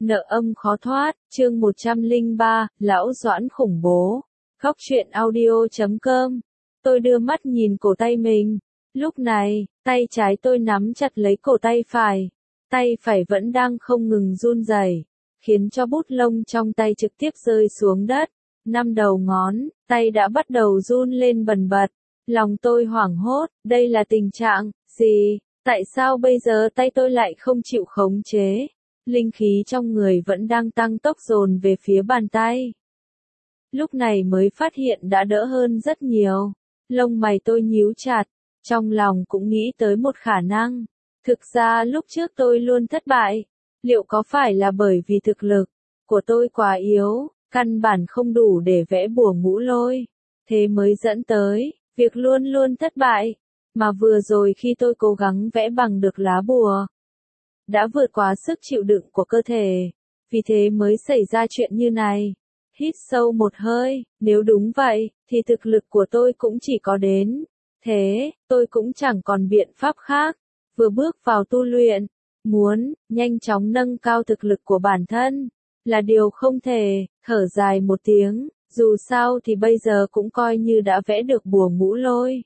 Nợ âm khó thoát, chương 103, Lão Doãn khủng bố. Góc truyện audio.com. Tôi đưa mắt nhìn cổ tay mình. Lúc này, tay trái tôi nắm chặt lấy cổ tay phải. Tay phải vẫn đang không ngừng run rẩy, khiến cho bút lông trong tay trực tiếp rơi xuống đất. Năm đầu ngón, tay đã bắt đầu run lên bần bật. Lòng tôi hoảng hốt, đây là tình trạng gì? Tại sao bây giờ tay tôi lại không chịu khống chế? Linh khí trong người vẫn đang tăng tốc dồn về phía bàn tay. Lúc này mới phát hiện đã đỡ hơn rất nhiều. Lông mày tôi nhíu chặt, trong lòng cũng nghĩ tới một khả năng. Thực ra lúc trước tôi luôn thất bại. Liệu có phải là bởi vì thực lực của tôi quá yếu, căn bản không đủ để vẽ bùa ngũ lôi, thế mới dẫn tới việc luôn luôn thất bại. Mà vừa rồi khi tôi cố gắng vẽ bằng được lá bùa, đã vượt quá sức chịu đựng của cơ thể, vì thế mới xảy ra chuyện như này. Hít sâu một hơi, nếu đúng vậy, thì thực lực của tôi cũng chỉ có đến thế, tôi cũng chẳng còn biện pháp khác. Vừa bước vào tu luyện, muốn nhanh chóng nâng cao thực lực của bản thân là điều không thể. Thở dài một tiếng, dù sao thì bây giờ cũng coi như đã vẽ được bùa ngũ lôi.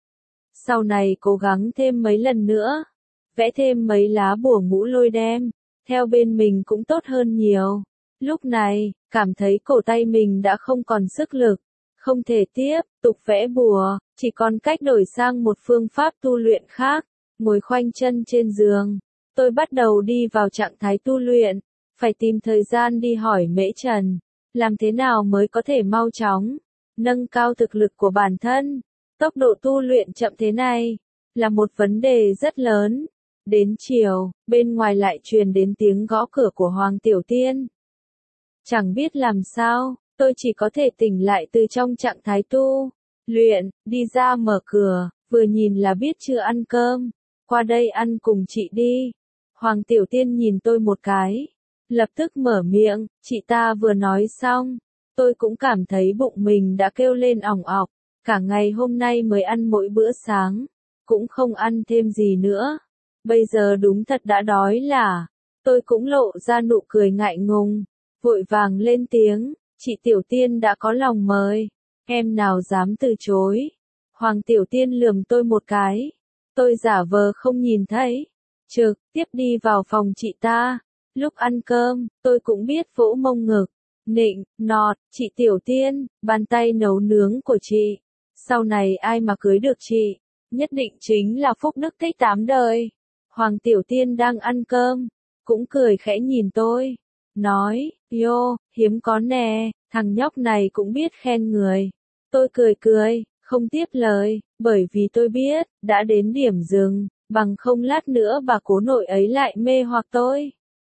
Sau này cố gắng thêm mấy lần nữa, vẽ thêm mấy lá bùa ngũ lôi đem theo bên mình cũng tốt hơn nhiều. Lúc này, cảm thấy cổ tay mình đã không còn sức lực, không thể tiếp tục vẽ bùa, chỉ còn cách đổi sang một phương pháp tu luyện khác. Ngồi khoanh chân trên giường, tôi bắt đầu đi vào trạng thái tu luyện, phải tìm thời gian đi hỏi Mễ Trần, làm thế nào mới có thể mau chóng nâng cao thực lực của bản thân. Tốc độ tu luyện chậm thế này là một vấn đề rất lớn. Đến chiều, bên ngoài lại truyền đến tiếng gõ cửa của Hoàng Tiểu Tiên. Chẳng biết làm sao, tôi chỉ có thể tỉnh lại từ trong trạng thái tu luyện, đi ra mở cửa, vừa nhìn là biết chưa ăn cơm. Qua đây ăn cùng chị đi. Hoàng Tiểu Tiên nhìn tôi một cái, lập tức mở miệng. Chị ta vừa nói xong, tôi cũng cảm thấy bụng mình đã kêu lên ỏng ọc. Cả ngày hôm nay mới ăn mỗi bữa sáng, cũng không ăn thêm gì nữa. Bây giờ đúng thật đã đói là. Tôi cũng lộ ra nụ cười ngại ngùng, vội vàng lên tiếng. Chị Tiểu Tiên đã có lòng mời, em nào dám từ chối. Hoàng Tiểu Tiên lườm tôi một cái. Tôi giả vờ không nhìn thấy, trực tiếp đi vào phòng chị ta. Lúc ăn cơm, tôi cũng biết vỗ mông ngực, nịnh nọt. Chị Tiểu Tiên, bàn tay nấu nướng của chị, sau này ai mà cưới được chị, nhất định chính là phúc đức tích 8 đời. Hoàng Tiểu Tiên đang ăn cơm, cũng cười khẽ nhìn tôi, nói, yo, hiếm có nè, thằng nhóc này cũng biết khen người. Tôi cười cười, không tiếp lời, bởi vì tôi biết, đã đến điểm dừng, bằng không lát nữa bà cố nội ấy lại mê hoặc tôi.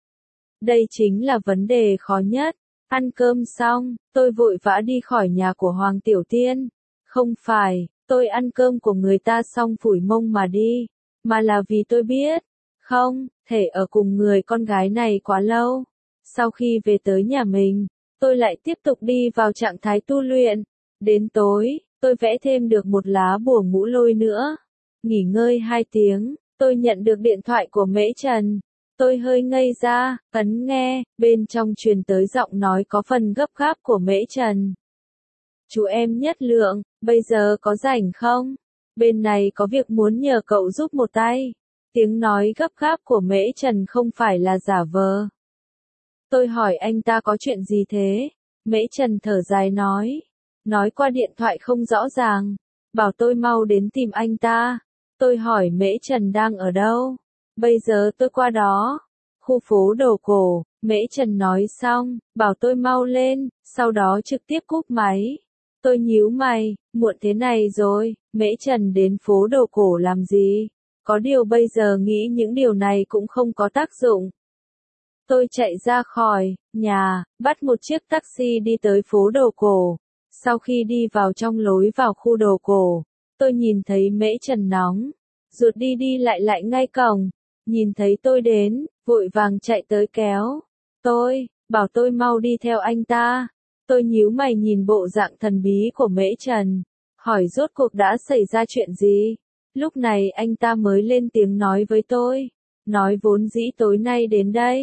Đây chính là vấn đề khó nhất. Ăn cơm xong, tôi vội vã đi khỏi nhà của Hoàng Tiểu Tiên. Không phải, tôi ăn cơm của người ta xong phủi mông mà đi, mà là vì tôi biết, không thể ở cùng người con gái này quá lâu. Sau khi về tới nhà mình, tôi lại tiếp tục đi vào trạng thái tu luyện. Đến tối, tôi vẽ thêm được một lá bùa ngũ lôi nữa. Nghỉ ngơi 2 tiếng, tôi nhận được điện thoại của Mễ Trần. Tôi hơi ngây ra, ấn nghe, bên trong truyền tới giọng nói có phần gấp gáp của Mễ Trần. Chú em Nhất Lượng, bây giờ có rảnh không? Bên này có việc muốn nhờ cậu giúp một tay. Tiếng nói gấp gáp của Mễ Trần không phải là giả vờ. Tôi hỏi anh ta có chuyện gì thế? Mễ Trần thở dài nói qua điện thoại không rõ ràng, bảo tôi mau đến tìm anh ta. Tôi hỏi Mễ Trần đang ở đâu? Bây giờ tôi qua đó. Khu phố đồ cổ. Mễ Trần nói xong, bảo tôi mau lên, sau đó trực tiếp cúp máy. Tôi nhíu mày, muộn thế này rồi, Mễ Trần đến phố đồ cổ làm gì? Có điều bây giờ nghĩ những điều này cũng không có tác dụng. Tôi chạy ra khỏi nhà, bắt một chiếc taxi đi tới phố đồ cổ. Sau khi đi vào trong lối vào khu đồ cổ, tôi nhìn thấy Mễ Trần nóng ruột đi đi lại ngay cổng. Nhìn thấy tôi đến, vội vàng chạy tới kéo tôi, bảo tôi mau đi theo anh ta. Tôi nhíu mày nhìn bộ dạng thần bí của Mễ Trần, hỏi rốt cuộc đã xảy ra chuyện gì. Lúc này anh ta mới lên tiếng nói với tôi, nói vốn dĩ tối nay đến đây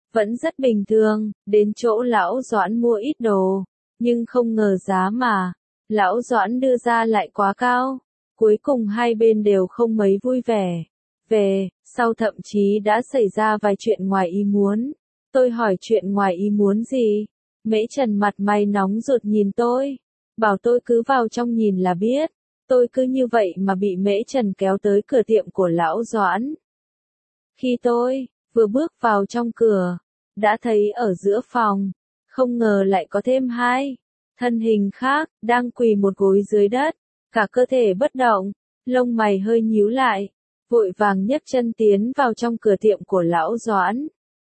Vẫn rất bình thường, đến chỗ lão Doãn mua ít đồ, nhưng không ngờ giá mà lão Doãn đưa ra lại quá cao. Cuối cùng hai bên đều không mấy vui vẻ. Về, sau thậm chí đã xảy ra vài chuyện ngoài ý muốn. Tôi hỏi chuyện ngoài ý muốn gì? Mễ Trần mặt mày nóng ruột nhìn tôi, bảo tôi cứ vào trong nhìn là biết. Tôi cứ như vậy mà bị Mễ Trần kéo tới cửa tiệm của lão Doãn. Khi tôi vừa bước vào trong cửa, đã thấy ở giữa phòng, không ngờ lại có thêm hai thân hình khác, đang quỳ một gối dưới đất, cả cơ thể bất động, lông mày hơi nhíu lại, vội vàng nhấc chân tiến vào trong cửa tiệm của lão Doãn.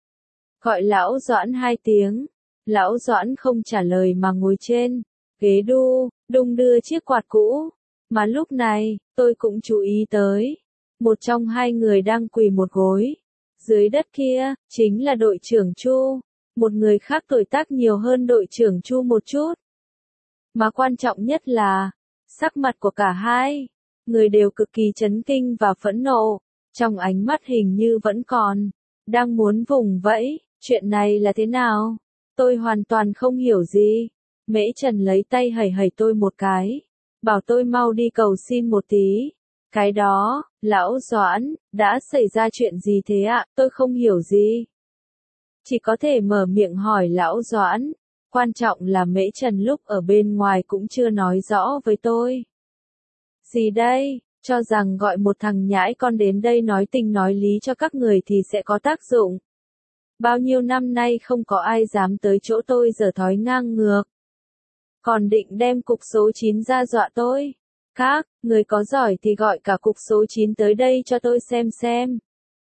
Gọi lão Doãn hai tiếng, lão Doãn không trả lời mà ngồi trên ghế đung đưa chiếc quạt cũ, mà lúc này, tôi cũng chú ý tới, một trong hai người đang quỳ một gối dưới đất kia, chính là đội trưởng Chu, một người khác tuổi tác nhiều hơn đội trưởng Chu một chút. Mà quan trọng nhất là, sắc mặt của cả hai người đều cực kỳ chấn kinh và phẫn nộ, trong ánh mắt hình như vẫn còn đang muốn vùng vẫy. Chuyện này là thế nào? Tôi hoàn toàn không hiểu gì. Mễ Trần lấy tay hẩy hẩy tôi một cái, bảo tôi mau đi cầu xin một tí. Cái đó, lão Doãn, đã xảy ra chuyện gì thế ạ? Tôi không hiểu gì. Chỉ có thể mở miệng hỏi lão Doãn. Quan trọng là Mễ Trần lúc ở bên ngoài cũng chưa nói rõ với tôi. Gì đây? Cho rằng gọi một thằng nhãi con đến đây nói tình nói lý cho các người thì sẽ có tác dụng. Bao nhiêu năm nay không có ai dám tới chỗ tôi giở thói ngang ngược. Còn định đem cục số 9 ra dọa tôi. Các người có giỏi thì gọi cả cục số 9 tới đây cho tôi xem.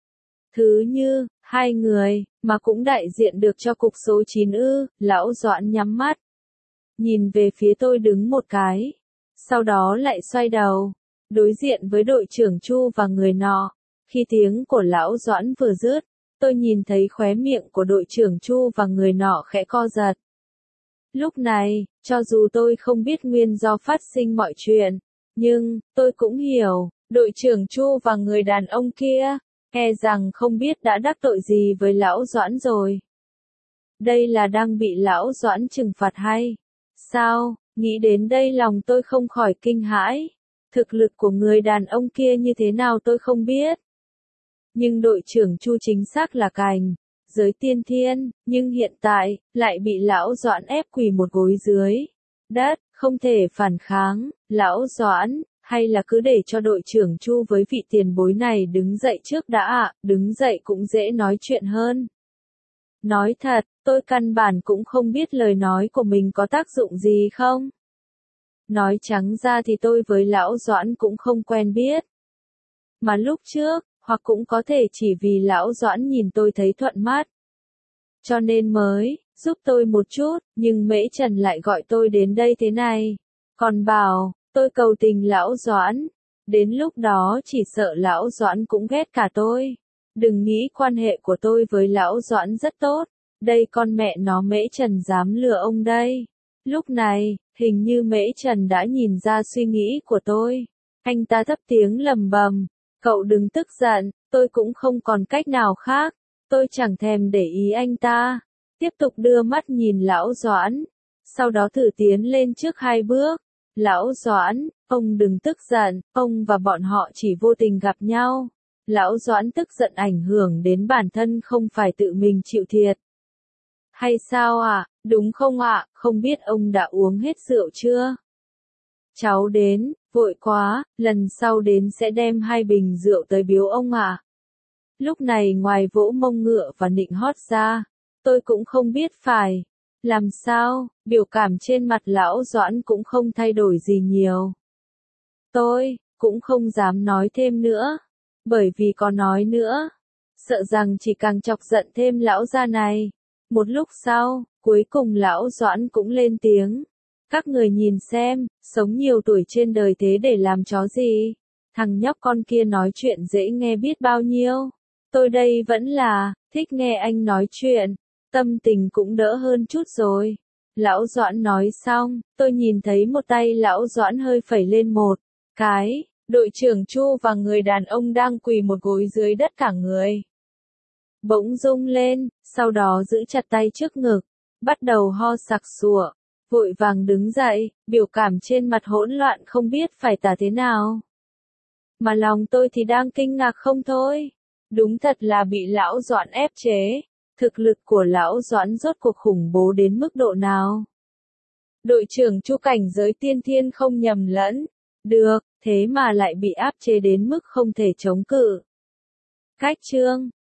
Thứ như, hai người, mà cũng đại diện được cho cục số 9 ư? Lão Doãn nhắm mắt, nhìn về phía tôi đứng một cái, sau đó lại xoay đầu, đối diện với đội trưởng Chu và người nọ. Khi tiếng của lão Doãn vừa dứt, tôi nhìn thấy khóe miệng của đội trưởng Chu và người nọ khẽ co giật. Lúc này, cho dù tôi không biết nguyên do phát sinh mọi chuyện, nhưng tôi cũng hiểu, đội trưởng Chu và người đàn ông kia, e rằng không biết đã đắc tội gì với lão Doãn rồi. Đây là đang bị lão Doãn trừng phạt hay sao? Nghĩ đến đây lòng tôi không khỏi kinh hãi. Thực lực của người đàn ông kia như thế nào tôi không biết. Nhưng đội trưởng Chu chính xác là cảnh giới tiên thiên, nhưng hiện tại, lại bị lão Doãn ép quỳ một gối dưới đất, không thể phản kháng. Lão Doãn, hay là cứ để cho đội trưởng Chu với vị tiền bối này đứng dậy trước đã ạ, đứng dậy cũng dễ nói chuyện hơn. Nói thật, tôi căn bản cũng không biết lời nói của mình có tác dụng gì không. Nói trắng ra thì tôi với lão Doãn cũng không quen biết. Mà lúc trước, hoặc cũng có thể chỉ vì lão Doãn nhìn tôi thấy thuận mắt, cho nên mới giúp tôi một chút, nhưng Mễ Trần lại gọi tôi đến đây thế này, còn bảo tôi cầu tình lão Doãn. Đến lúc đó chỉ sợ lão Doãn cũng ghét cả tôi. Đừng nghĩ quan hệ của tôi với lão Doãn rất tốt, đây con mẹ nó Mễ Trần dám lừa ông đây. Lúc này, hình như Mễ Trần đã nhìn ra suy nghĩ của tôi. Anh ta thấp tiếng lầm bầm, cậu đừng tức giận, tôi cũng không còn cách nào khác. Tôi chẳng thèm để ý anh ta, tiếp tục đưa mắt nhìn lão Doãn, sau đó thử tiến lên trước hai bước. Lão Doãn, ông đừng tức giận, ông và bọn họ chỉ vô tình gặp nhau. Lão Doãn tức giận ảnh hưởng đến bản thân không phải tự mình chịu thiệt. Hay sao ạ? Đúng không ạ? Không biết ông đã uống hết rượu chưa? Cháu đến, vội quá, lần sau đến sẽ đem 2 bình rượu tới biếu ông ạ. Lúc này ngoài vỗ mông ngựa và nịnh hót ra, tôi cũng không biết phải làm sao. Biểu cảm trên mặt lão Doãn cũng không thay đổi gì nhiều. Tôi cũng không dám nói thêm nữa, bởi vì có nói nữa, sợ rằng chỉ càng chọc giận thêm lão gia này. Một lúc sau, cuối cùng lão Doãn cũng lên tiếng. Các người nhìn xem, sống nhiều tuổi trên đời thế để làm chó gì? Thằng nhóc con kia nói chuyện dễ nghe biết bao nhiêu. Tôi đây vẫn là thích nghe anh nói chuyện, tâm tình cũng đỡ hơn chút rồi. Lão Doãn nói xong, tôi nhìn thấy một tay lão Doãn hơi phẩy lên một cái. Đội trưởng Chu và người đàn ông đang quỳ một gối dưới đất cả người bỗng rung lên, sau đó giữ chặt tay trước ngực, bắt đầu ho sặc sụa, vội vàng đứng dậy, biểu cảm trên mặt hỗn loạn không biết phải tả thế nào. Mà lòng tôi thì đang kinh ngạc không thôi. Đúng thật là bị lão Doãn ép chế. Thực lực của lão Doãn rốt cuộc khủng bố đến mức độ nào? Đội trưởng Chu cảnh giới tiên thiên không nhầm lẫn. Được, thế mà lại bị áp chế đến mức không thể chống cự. Cách chương